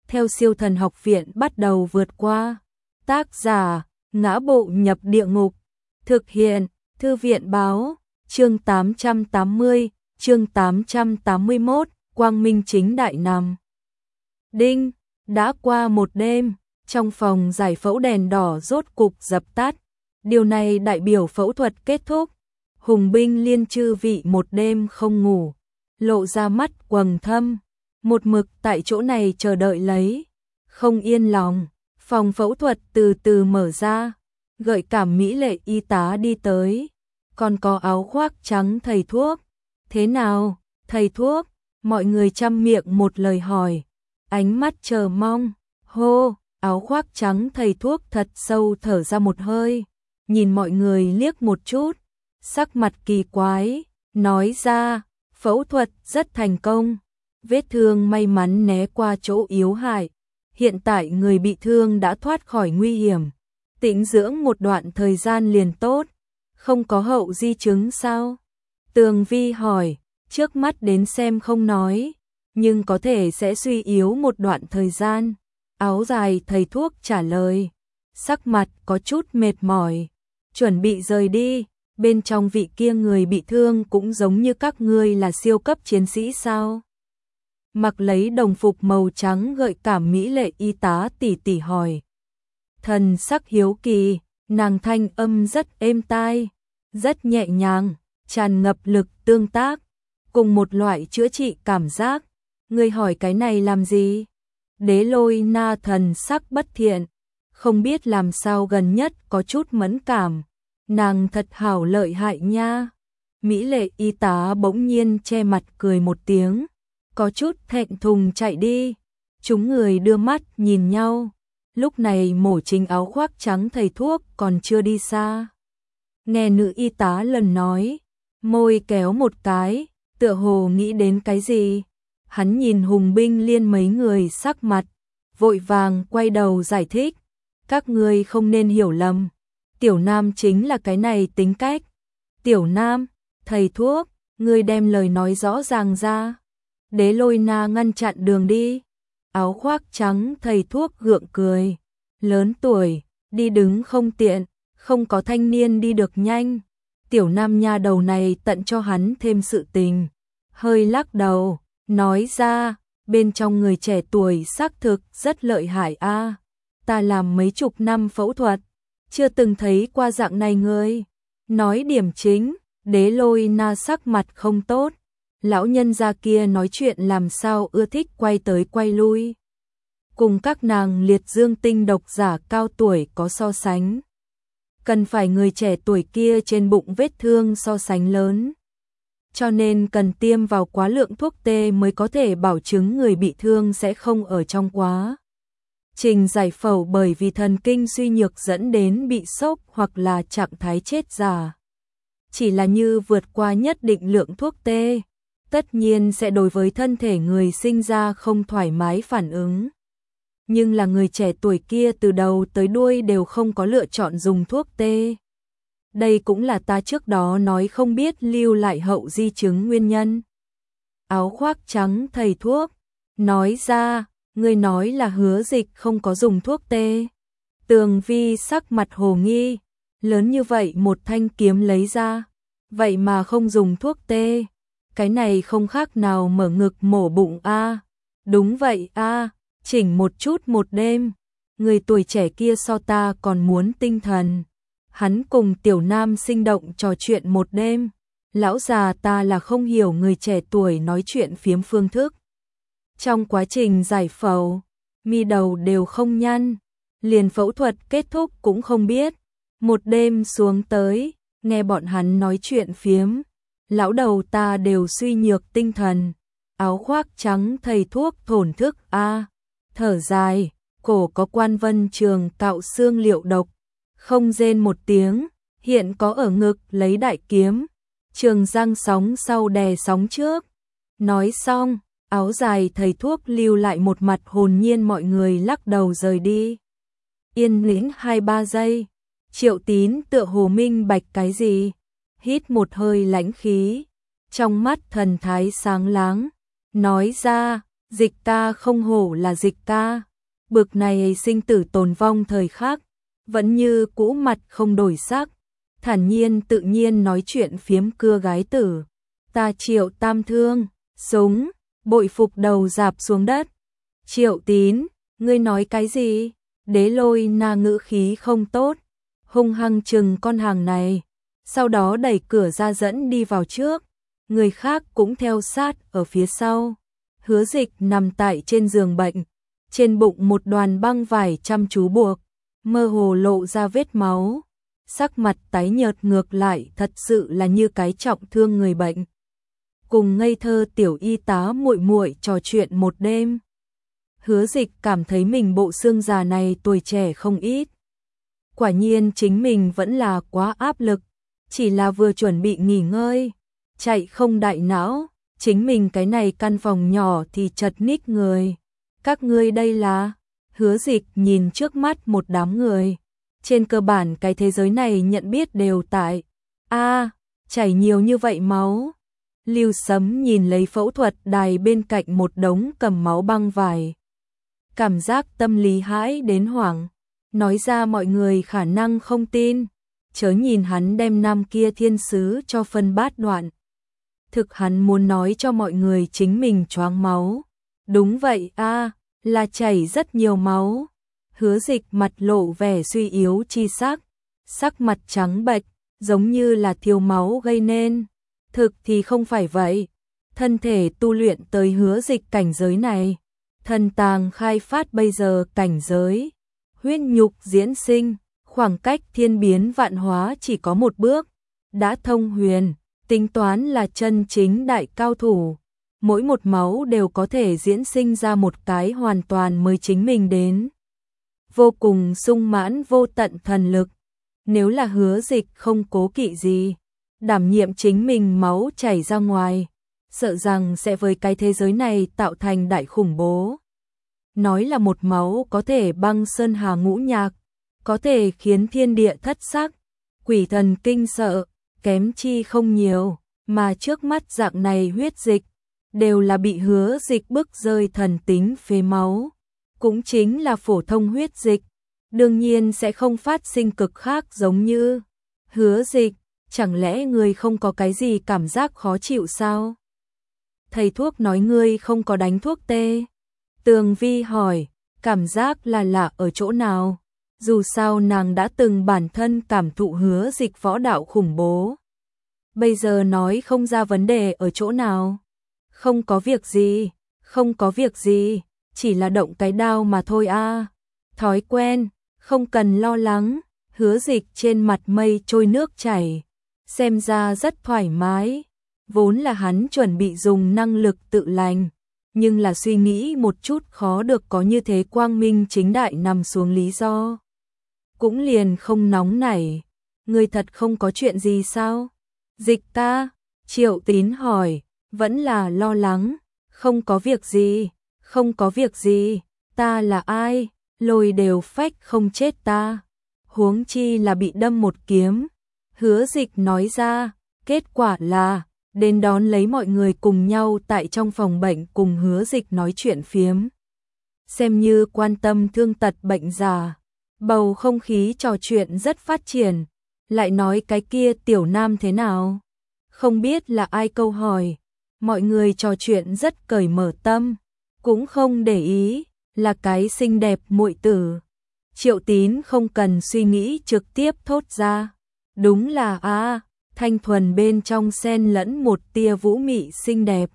theo Siêu Thần Học Viện bắt đầu vượt qua. Tác giả: Ngã Bộ Nhập Địa Ngục. Thực hiện: Thư viện báo. Chương 880, chương 881, Quang Minh Chính Đại Nam. Đinh, đã qua một đêm, trong phòng giải phẫu đèn đỏ rốt cục dập tắt. Điều này đại biểu phẫu thuật kết thúc. Hùng binh Liên chư vị một đêm không ngủ, lộ ra mắt quầng thâm, một mực tại chỗ này chờ đợi lấy. Không yên lòng, phòng phẫu thuật từ từ mở ra, gợi cảm mỹ lệ y tá đi tới. Còn có áo khoác trắng thầy thuốc. Thế nào, thầy thuốc? Mọi người chăm miệng một lời hỏi, ánh mắt chờ mong. Hô, áo khoác trắng thầy thuốc thật sâu thở ra một hơi, nhìn mọi người liếc một chút, sắc mặt kỳ quái, nói ra, phẫu thuật rất thành công, vết thương may mắn né qua chỗ yếu hại, hiện tại người bị thương đã thoát khỏi nguy hiểm, tĩnh dưỡng một đoạn thời gian liền tốt, không có hậu di chứng sao? Tường Vi hỏi, trước mắt đến xem không nói, nhưng có thể sẽ suy yếu một đoạn thời gian. Áo dài thầy thuốc trả lời, sắc mặt có chút mệt mỏi, chuẩn bị rời đi. Bên trong vị kia người bị thương cũng giống như các ngươi là siêu cấp chiến sĩ sao? Mặc lấy đồng phục màu trắng gợi cảm mỹ lệ y tá tỉ tỉ hỏi. Thần sắc hiếu kỳ, nàng thanh âm rất êm tai, rất nhẹ nhàng, tràn ngập lực tương tác, cùng một loại chữa trị cảm giác. Ngươi hỏi cái này làm gì? Đế Lôi Na thần sắc bất thiện, không biết làm sao gần nhất có chút mẫn cảm. Nàng thật hảo lợi hại nha. Mỹ lệ y tá bỗng nhiên che mặt cười một tiếng, có chút thẹn thùng chạy đi. Chúng người đưa mắt nhìn nhau. Lúc này mổ chính áo khoác trắng thầy thuốc còn chưa đi xa. Nghe nữ y tá lần nói, môi kéo một cái, tựa hồ nghĩ đến cái gì. Hắn nhìn Hùng binh Liên mấy người sắc mặt, vội vàng quay đầu giải thích. Các ngươi không nên hiểu lầm. Tiểu Nam chính là cái này tính cách. Tiểu Nam, thầy thuốc, ngươi đem lời nói rõ ràng ra. Đế Lôi Na ngăn chặn đường đi. Áo khoác trắng thầy thuốc gượng cười. Lớn tuổi, đi đứng không tiện, không có thanh niên đi được nhanh. Tiểu Nam nha đầu này tận cho hắn thêm sự tình. Hơi lắc đầu, nói ra, bên trong người trẻ tuổi xác thực rất lợi hại a. Ta làm mấy chục năm phẫu thuật, chưa từng thấy qua dạng này người. Nói điểm chính, Đế Lôi Na sắc mặt không tốt. Lão nhân gia kia nói chuyện làm sao ưa thích quay tới quay lui. Cùng các nàng liệt dương tinh độc giả cao tuổi có so sánh. Cần phải người trẻ tuổi kia trên bụng vết thương so sánh lớn. Cho nên cần tiêm vào quá lượng thuốc tê mới có thể bảo chứng người bị thương sẽ không ở trong quá trình giải phẫu bởi vì thần kinh suy nhược dẫn đến bị sốc hoặc là trạng thái chết già. Chỉ là như vượt qua nhất định lượng thuốc tê, tất nhiên sẽ đối với thân thể người sinh ra không thoải mái phản ứng. Nhưng là người trẻ tuổi kia từ đầu tới đuôi đều không có lựa chọn dùng thuốc tê. Đây cũng là ta trước đó nói không biết lưu lại hậu di chứng nguyên nhân. Áo khoác trắng thầy thuốc, nói ra, ngươi nói là Hứa Dịch không có dùng thuốc tê. Tường Vi sắc mặt hồ nghi, lớn như vậy một thanh kiếm lấy ra, vậy mà không dùng thuốc tê. Cái này không khác nào mở ngực mổ bụng a. Đúng vậy a, chỉnh một chút một đêm. Người tuổi trẻ kia so ta còn muốn tinh thần. Hắn cùng Tiểu Nam sinh động trò chuyện một đêm. Lão già ta là không hiểu người trẻ tuổi nói chuyện phiếm phương thức. Trong quá trình giải phẫu, mi đầu đều không nhăn, liền phẫu thuật kết thúc cũng không biết. Một đêm xuống tới, nghe bọn hắn nói chuyện phiếm, lão đầu ta đều suy nhược tinh thần. Áo khoác trắng thầy thuốc thổn thức a, thở dài, cổ có quan vân trường cạo xương liệu độc, không rên một tiếng, hiện có ở ngực lấy đại kiếm, trường răng sóng sau đè sóng trước. Nói xong, áo dài thầy thuốc lưu lại một mặt hồn nhiên, mọi người lắc đầu rời đi. Yên lĩnh 2-3 giây, Triệu Tín tựa hồ minh bạch cái gì, hít một hơi lãnh khí, trong mắt thần thái sáng láng, nói ra, Dịch ca không hổ là dịch ca, bực này sinh tử tồn vong thời khắc, vẫn như cũ mặt không đổi sắc, thản nhiên tự nhiên nói chuyện phiếm cưa gái tử. Ta Triệu Tam Thương, súng, bội phục đầu rạp xuống đất. Triệu Tín, ngươi nói cái gì? Đế Lôi Na ngữ khí không tốt, hung hăng chừng con hàng này, sau đó đẩy cửa ra dẫn đi vào trước, người khác cũng theo sát ở phía sau. Hứa Dịch nằm tại trên giường bệnh, trên bụng một đoàn băng vải chăm chú buộc, mơ hồ lộ ra vết máu, sắc mặt tái nhợt ngược lại thật sự là như cái trọng thương người bệnh. Cùng ngây thơ tiểu y tá muội muội trò chuyện một đêm. Hứa Dịch cảm thấy mình bộ xương già này tuổi trẻ không ít. Quả nhiên chính mình vẫn là quá áp lực, chỉ là vừa chuẩn bị nghỉ ngơi, chạy không đại não, chính mình cái này căn phòng nhỏ thì chật ních người. Các ngươi đây là? Hứa Dịch nhìn trước mắt một đám người. Trên cơ bản cái thế giới này nhận biết đều tại. Chảy nhiều như vậy máu. Lưu Sấm nhìn lấy phẫu thuật đài bên cạnh một đống cầm máu băng vải. Cảm giác tâm lý hãi đến hoảng. Nói ra mọi người khả năng không tin. Chớ nhìn hắn đem năm kia thiên sứ cho phân bát đoạn. Thực hắn muốn nói cho mọi người chính mình choáng máu. Đúng vậy là chảy rất nhiều máu. Hứa Dịch mặt lộ vẻ suy yếu chi sắc, sắc mặt trắng bệch, giống như là thiếu máu gây nên. Thực thì không phải vậy. Thân thể tu luyện tới Hứa Dịch cảnh giới này, thần tàng khai phát bây giờ cảnh giới, huyết nhục diễn sinh, khoảng cách thiên biến vạn hóa chỉ có một bước, đã thông huyền, tính toán là chân chính đại cao thủ. Mỗi một máu đều có thể diễn sinh ra một cái hoàn toàn mới chính mình đến. Vô cùng sung mãn vô tận thần lực. Nếu là Hứa Dịch không cố kỵ gì, đảm nhiệm chính mình máu chảy ra ngoài, sợ rằng sẽ với cái thế giới này tạo thành đại khủng bố. Nói là một máu có thể băng sơn hà ngũ nhạc, có thể khiến thiên địa thất sắc, quỷ thần kinh sợ, kém chi không nhiều, mà trước mắt dạng này huyết dịch, đều là bị Hứa Dịch bức rơi thần tính phế máu, cũng chính là phổ thông huyết dịch, đương nhiên sẽ không phát sinh cực khác giống như Hứa Dịch, chẳng lẽ ngươi không có cái gì cảm giác khó chịu sao? Thầy thuốc nói ngươi không có đánh thuốc tê. Tường Vi hỏi, cảm giác là lạ ở chỗ nào? Dù sao nàng đã từng bản thân cảm thụ Hứa Dịch võ đạo khủng bố. Bây giờ nói không ra vấn đề ở chỗ nào. Không có việc gì, không có việc gì, chỉ là động cái đao mà thôi Thói quen, không cần lo lắng. Hứa Dịch trên mặt mây trôi nước chảy, xem ra rất thoải mái. Vốn là hắn chuẩn bị dùng năng lực tự lành, nhưng là suy nghĩ một chút khó được có như thế quang minh chính đại nằm xuống lý do. Cũng liền không nóng nảy. Người thật không có chuyện gì sao? Dịch ca, Triệu Tín hỏi, vẫn là lo lắng. Không có việc gì, không có việc gì, ta là ai, lôi đều phách không chết ta. Huống chi là bị đâm một kiếm. Hứa Dịch nói ra, kết quả là đến đón lấy mọi người cùng nhau tại trong phòng bệnh cùng Hứa Dịch nói chuyện phiếm. Xem như quan tâm thương tật bệnh già, bầu không khí trò chuyện rất phát triển, lại nói cái kia tiểu nam thế nào. Không biết là ai câu hỏi, mọi người trò chuyện rất cởi mở tâm, cũng không để ý, là cái xinh đẹp muội tử. Triệu Tín không cần suy nghĩ trực tiếp thốt ra, đúng là thanh thuần bên trong xen lẫn một tia vũ mị xinh đẹp.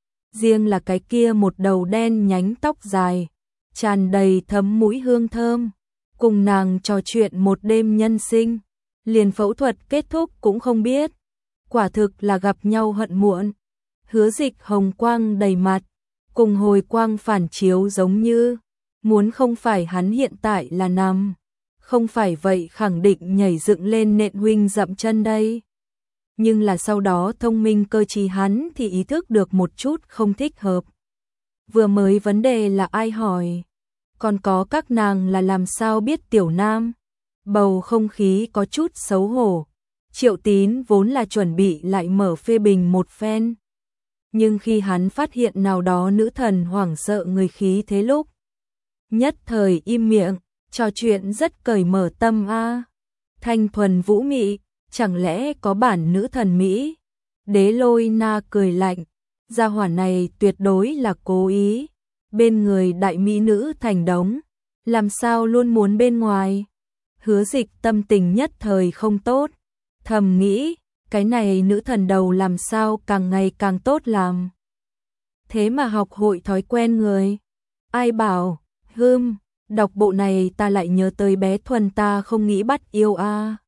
Riêng là cái kia một đầu đen nhánh tóc dài, tràn đầy thấm mũi hương thơm, cùng nàng trò chuyện một đêm nhân sinh, liền phẫu thuật kết thúc cũng không biết. Quả thực là gặp nhau hận muộn. Hứa Dịch hồng quang đầy mặt, cùng hồi quang phản chiếu giống như, muốn không phải hắn hiện tại là nằm, không phải vậy khẳng định nhảy dựng lên nện huynh dậm chân đây. Nhưng là sau đó thông minh cơ trí hắn thì ý thức được một chút không thích hợp. Vừa mới vấn đề là ai hỏi, còn có các nàng là làm sao biết tiểu nam. Bầu không khí có chút xấu hổ. Triệu Tín vốn là chuẩn bị lại mở phê bình một phen, nhưng khi hắn phát hiện nào đó nữ thần hoảng sợ người khí thế lúc, nhất thời im miệng, trò chuyện rất cởi mở tâm a. Thanh thuần vũ mị, chẳng lẽ có bản nữ thần Mỹ? Đế Lôi Na cười lạnh, gia hỏa này tuyệt đối là cố ý, bên người đại mỹ nữ thành đống, làm sao luôn muốn bên ngoài. Hứa Dịch tâm tình nhất thời không tốt, thầm nghĩ, cái này nữ thần đầu làm sao càng ngày càng tốt làm. Thế mà học hội thói quen người. Ai bảo, đọc bộ này ta lại nhớ tới bé Thuần ta không nghĩ bắt yêu a.